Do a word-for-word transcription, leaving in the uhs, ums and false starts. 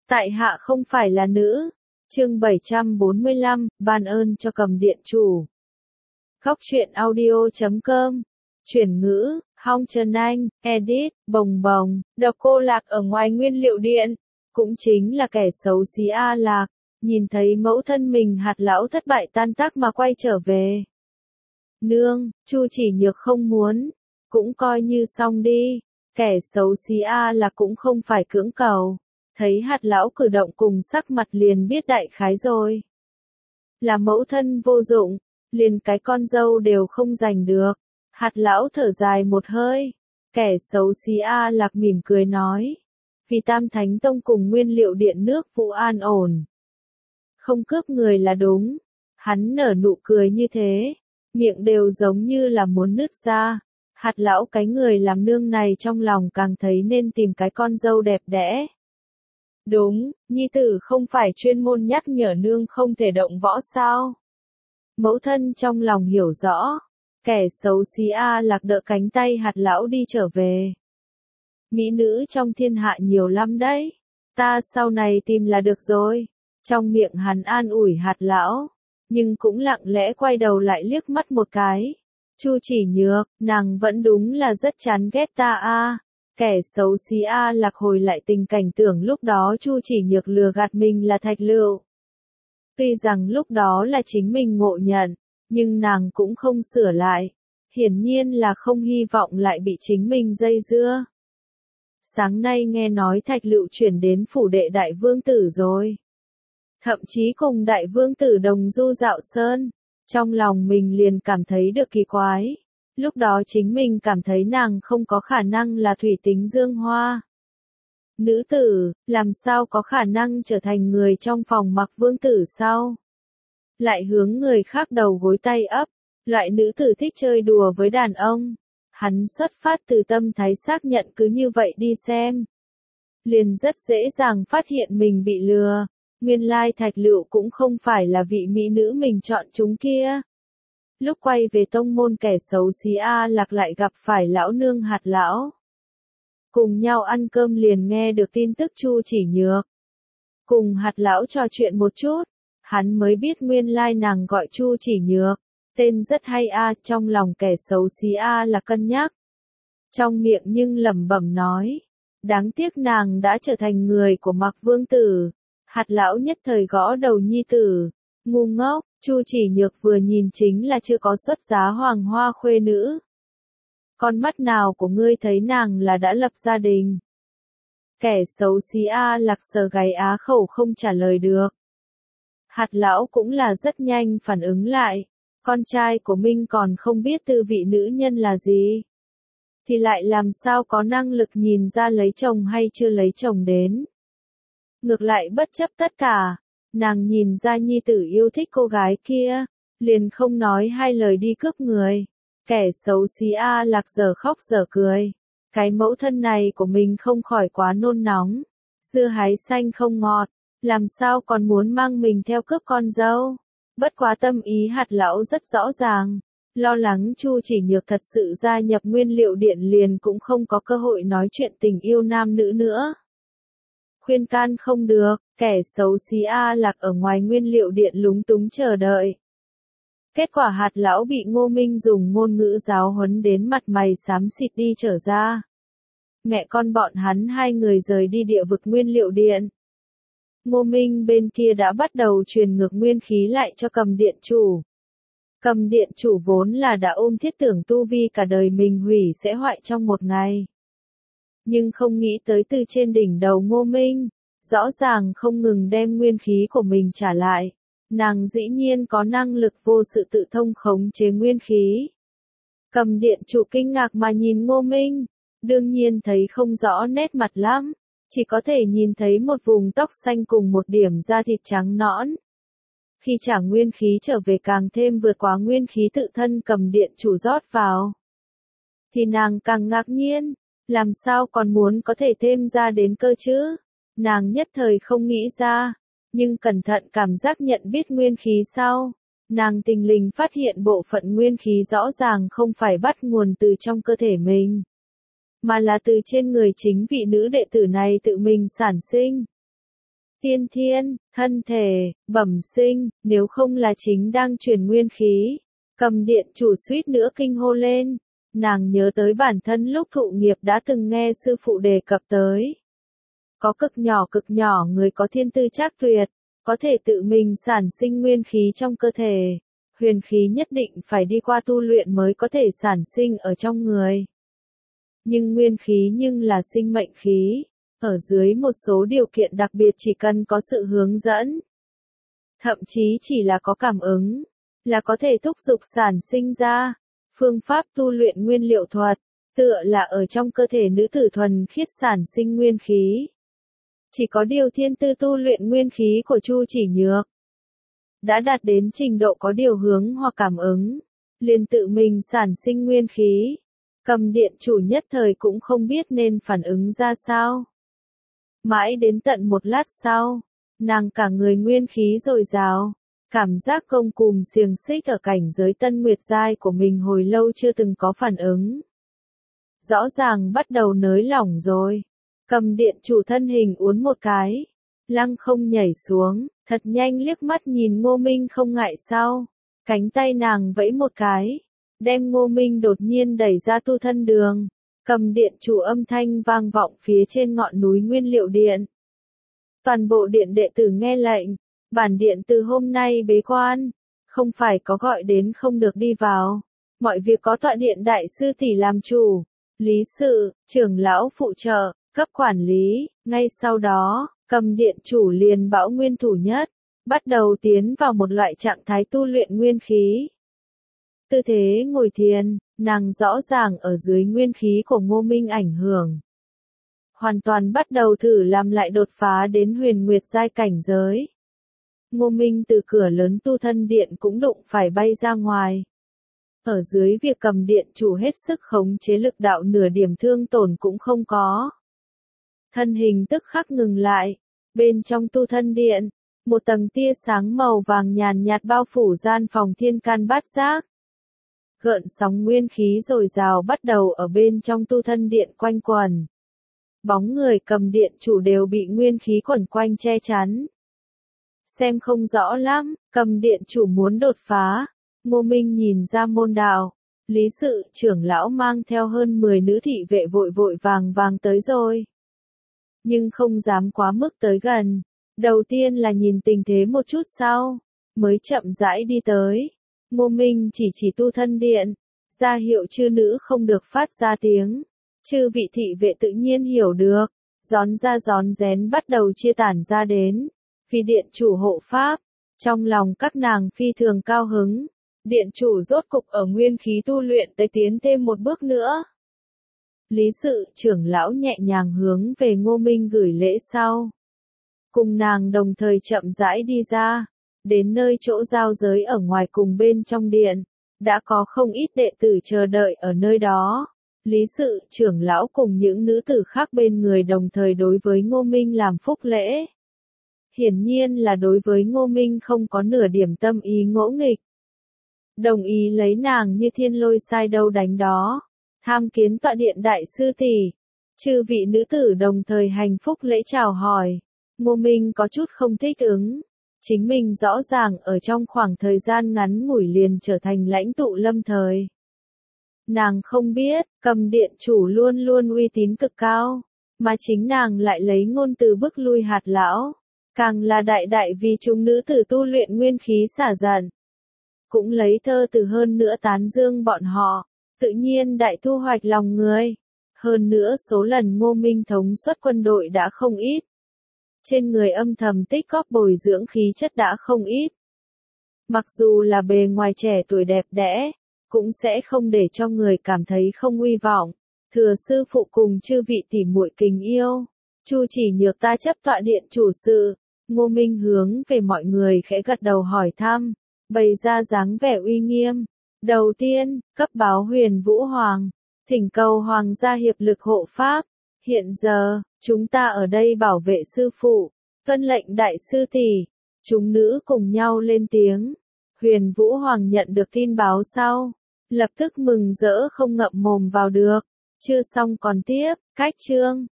Tại hạ không phải là nữ. Chương bảy trăm bốn mươi lăm, ban ơn cho cầm điện chủ. Góc truyện audio chấm com. Chuyển ngữ, Hong Trần Anh, edit, bồng bồng, độc cô Lạc ở ngoài nguyên liệu điện. Cũng chính là kẻ xấu xí A Lạc. Nhìn thấy mẫu thân mình hạt lão thất bại tan tác mà quay trở về. Nương, Chu Chỉ Nhược không muốn. Cũng coi như xong đi. Kẻ xấu xí A Lạc cũng không phải cưỡng cầu. Thấy hạt lão cử động cùng sắc mặt liền biết đại khái rồi. Là mẫu thân vô dụng, liền cái con dâu đều không giành được. Hạt lão thở dài một hơi. Kẻ xấu xí A Lạc mỉm cười nói. Vì Tam Thánh Tông cùng nguyên liệu điện nước vụ an ổn. Không cướp người là đúng. Hắn nở nụ cười như thế. Miệng đều giống như là muốn nứt ra. Hạt lão cái người làm nương này trong lòng càng thấy nên tìm cái con dâu đẹp đẽ. Đúng, nhi tử không phải chuyên môn nhắc nhở nương không thể động võ sao. Mẫu thân trong lòng hiểu rõ. Kẻ xấu xí A Lạc đỡ cánh tay hạt lão đi trở về. Mỹ nữ trong thiên hạ nhiều lắm đấy. Ta sau này tìm là được rồi. Trong miệng hắn an ủi hạt lão. Nhưng cũng lặng lẽ quay đầu lại liếc mắt một cái. Chu Chỉ Nhược, nàng vẫn đúng là rất chán ghét ta a. Kẻ xấu xí A Lạc hồi lại tình cảnh tưởng lúc đó Chu Chỉ Nhược lừa gạt mình là Thạch Lựu. Tuy rằng lúc đó là chính mình ngộ nhận, nhưng nàng cũng không sửa lại. Hiển nhiên là không hy vọng lại bị chính mình dây dưa. Sáng nay nghe nói Thạch Lựu chuyển đến phủ đệ đại vương tử rồi. Thậm chí cùng đại vương tử đồng du dạo sơn. Trong lòng mình liền cảm thấy được kỳ quái. Lúc đó chính mình cảm thấy nàng không có khả năng là thủy tính dương hoa. Nữ tử, làm sao có khả năng trở thành người trong phòng mặc vương tử sao? Lại hướng người khác đầu gối tay ấp, loại nữ tử thích chơi đùa với đàn ông. Hắn xuất phát từ tâm thái xác nhận cứ như vậy đi xem. Liền rất dễ dàng phát hiện mình bị lừa. Nguyên lai Thạch Lựu cũng không phải là vị mỹ nữ mình chọn chúng kia. Lúc quay về tông môn kẻ xấu xí A Lạc lại gặp phải lão nương hạt lão. Cùng nhau ăn cơm liền nghe được tin tức Chu Chỉ Nhược. Cùng hạt lão trò chuyện một chút, hắn mới biết nguyên lai nàng gọi Chu Chỉ Nhược. Tên rất hay a, trong lòng kẻ xấu xí A Lạc cân nhắc. Trong miệng nhưng lẩm bẩm nói. Đáng tiếc nàng đã trở thành người của Mặc Vương Tử. Hạt lão nhất thời gõ đầu nhi tử. Ngu ngốc, Chu Chỉ Nhược vừa nhìn chính là chưa có xuất giá hoàng hoa khuê nữ. Con mắt nào của ngươi thấy nàng là đã lập gia đình? Kẻ xấu xí A Lạc sờ gáy á khẩu không trả lời được. Hạt lão cũng là rất nhanh phản ứng lại. Con trai của Minh còn không biết tư vị nữ nhân là gì. Thì lại làm sao có năng lực nhìn ra lấy chồng hay chưa lấy chồng đến. Ngược lại bất chấp tất cả, nàng nhìn ra nhi tử yêu thích cô gái kia, liền không nói hai lời đi cướp người. Kẻ xấu xí A Lạc giờ khóc giờ cười. Cái mẫu thân này của mình không khỏi quá nôn nóng. Dưa hái xanh không ngọt, làm sao còn muốn mang mình theo cướp con dâu. Bất quá tâm ý hạt lão rất rõ ràng. Lo lắng Chu Chỉ Nhược thật sự gia nhập nguyên liệu điện liền cũng không có cơ hội nói chuyện tình yêu nam nữ nữa. Khuyên can không được, kẻ xấu xí A Lạc ở ngoài nguyên liệu điện lúng túng chờ đợi. Kết quả hạt lão bị Ngô Minh dùng ngôn ngữ giáo huấn đến mặt mày xám xịt đi trở ra. Mẹ con bọn hắn hai người rời đi địa vực nguyên liệu điện. Ngô Minh bên kia đã bắt đầu truyền ngược nguyên khí lại cho cầm điện chủ. Cầm điện chủ vốn là đã ôm thiết tưởng tu vi cả đời mình hủy sẽ hoại trong một ngày. Nhưng không nghĩ tới từ trên đỉnh đầu Ngô Minh, rõ ràng không ngừng đem nguyên khí của mình trả lại. Nàng dĩ nhiên có năng lực vô sự tự thông khống chế nguyên khí. Cầm điện chủ kinh ngạc mà nhìn Ngô Minh, đương nhiên thấy không rõ nét mặt lắm, chỉ có thể nhìn thấy một vùng tóc xanh cùng một điểm da thịt trắng nõn. Khi trả nguyên khí trở về càng thêm vượt quá nguyên khí tự thân cầm điện chủ rót vào, thì nàng càng ngạc nhiên. Làm sao còn muốn có thể thêm ra đến cơ chứ? Nàng nhất thời không nghĩ ra, nhưng cẩn thận cảm giác nhận biết nguyên khí sau. Nàng tình lình phát hiện bộ phận nguyên khí rõ ràng không phải bắt nguồn từ trong cơ thể mình, mà là từ trên người chính vị nữ đệ tử này tự mình sản sinh. tiên thiên, thân thể, bẩm sinh, nếu không là chính đang truyền nguyên khí. Cầm điện chủ suýt nữa kinh hô lên. Nàng nhớ tới bản thân lúc thụ nghiệp đã từng nghe sư phụ đề cập tới. Có cực nhỏ cực nhỏ người có thiên tư trác tuyệt, có thể tự mình sản sinh nguyên khí trong cơ thể. Huyền khí nhất định phải đi qua tu luyện mới có thể sản sinh ở trong người. Nhưng nguyên khí nhưng là sinh mệnh khí, ở dưới một số điều kiện đặc biệt chỉ cần có sự hướng dẫn. Thậm chí chỉ là có cảm ứng, là có thể thúc giục sản sinh ra. Phương pháp tu luyện nguyên liệu thuật, tựa là ở trong cơ thể nữ tử thuần khiết sản sinh nguyên khí. Chỉ có điều thiên tư tu luyện nguyên khí của Chu Chỉ Nhược đã đạt đến trình độ có điều hướng hoặc cảm ứng, liền tự mình sản sinh nguyên khí. Cầm điện chủ nhất thời cũng không biết nên phản ứng ra sao. Mãi đến tận một lát sau, nàng cả người nguyên khí dồi dào, cảm giác gông cùm xiềng xích ở cảnh giới tân nguyệt giai của mình hồi lâu chưa từng có phản ứng. Rõ ràng bắt đầu nới lỏng rồi. Cầm điện chủ thân hình uốn một cái, lăng không nhảy xuống, thật nhanh liếc mắt nhìn Ngô Minh không ngại sao. Cánh tay nàng vẫy một cái, đem Ngô Minh đột nhiên đẩy ra tu thân đường. Cầm điện chủ âm thanh vang vọng phía trên ngọn núi nguyên liệu điện. Toàn bộ điện đệ tử nghe lệnh, bản điện từ hôm nay bế quan, không phải có gọi đến không được đi vào. Mọi việc có tọa điện đại sư tỷ làm chủ, lý sự, trưởng lão phụ trợ, cấp quản lý. Ngay sau đó, cầm điện chủ liền bảo nguyên thủ nhất, bắt đầu tiến vào một loại trạng thái tu luyện nguyên khí. Tư thế ngồi thiền, nàng rõ ràng ở dưới nguyên khí của Ngô Minh ảnh hưởng. Hoàn toàn bắt đầu thử làm lại đột phá đến huyền nguyệt giai cảnh giới. Ngô Minh từ cửa lớn tu thân điện cũng đụng phải bay ra ngoài. Ở dưới việc cầm điện chủ hết sức khống chế lực đạo nửa điểm thương tổn cũng không có. Thân hình tức khắc ngừng lại. Bên trong tu thân điện, một tầng tia sáng màu vàng nhàn nhạt bao phủ gian phòng thiên can bát giác. Gợn sóng nguyên khí dồi dào bắt đầu ở bên trong tu thân điện quanh quần. Bóng người cầm điện chủ đều bị nguyên khí quẩn quanh che chắn. Xem không rõ lắm, cầm điện chủ muốn đột phá. Ngô Minh nhìn ra môn đạo, lý sự trưởng lão mang theo hơn mười nữ thị vệ vội vội vàng vàng tới rồi. Nhưng không dám quá mức tới gần. Đầu tiên là nhìn tình thế một chút sau, mới chậm rãi đi tới. Ngô Minh chỉ chỉ tu thân điện, ra hiệu chư nữ không được phát ra tiếng. Chư vị thị vệ tự nhiên hiểu được, gión ra gión rén bắt đầu chia tản ra đến. Phi điện chủ hộ pháp, trong lòng các nàng phi thường cao hứng. Điện chủ rốt cục ở nguyên khí tu luyện tới tiến thêm một bước nữa. Lý sự trưởng lão nhẹ nhàng hướng về Ngô Minh gửi lễ sau. Cùng nàng đồng thời chậm rãi đi ra, đến nơi chỗ giao giới ở ngoài cùng bên trong điện, đã có không ít đệ tử chờ đợi ở nơi đó. Lý sự trưởng lão cùng những nữ tử khác bên người đồng thời đối với Ngô Minh làm phúc lễ. Hiển nhiên là đối với Ngô Minh không có nửa điểm tâm ý ngỗ nghịch. Đồng ý lấy nàng như thiên lôi sai đâu đánh đó. Tham kiến tọa điện đại sư tỷ. Chư vị nữ tử đồng thời hành phúc lễ chào hỏi. Ngô Minh có chút không thích ứng. Chính mình rõ ràng ở trong khoảng thời gian ngắn ngủi liền trở thành lãnh tụ lâm thời. Nàng không biết, cầm điện chủ luôn luôn uy tín cực cao, mà chính nàng lại lấy ngôn từ bức lui hạt lão. Càng là đại đại vì chúng nữ tử tu luyện nguyên khí xả giận. Cũng lấy thơ từ hơn nữa tán dương bọn họ, tự nhiên đại thu hoạch lòng người. Hơn nữa số lần Ngô Minh thống suất quân đội đã không ít. Trên người âm thầm tích góp bồi dưỡng khí chất đã không ít. Mặc dù là bề ngoài trẻ tuổi đẹp đẽ, cũng sẽ không để cho người cảm thấy không uy vọng. Thừa sư phụ cùng chư vị tỉ muội kính yêu. Chu Chỉ Nhược ta chấp tọa điện chủ sự. Ngô Minh hướng về mọi người khẽ gật đầu hỏi thăm, bày ra dáng vẻ uy nghiêm. Đầu tiên, cấp báo Huyền Vũ Hoàng, thỉnh cầu Hoàng gia hiệp lực hộ pháp. Hiện giờ, chúng ta ở đây bảo vệ sư phụ, tuân lệnh đại sư tỷ. Chúng nữ cùng nhau lên tiếng. Huyền Vũ Hoàng nhận được tin báo sau, lập tức mừng rỡ không ngậm mồm vào được. Chưa xong còn tiếp, cách chương.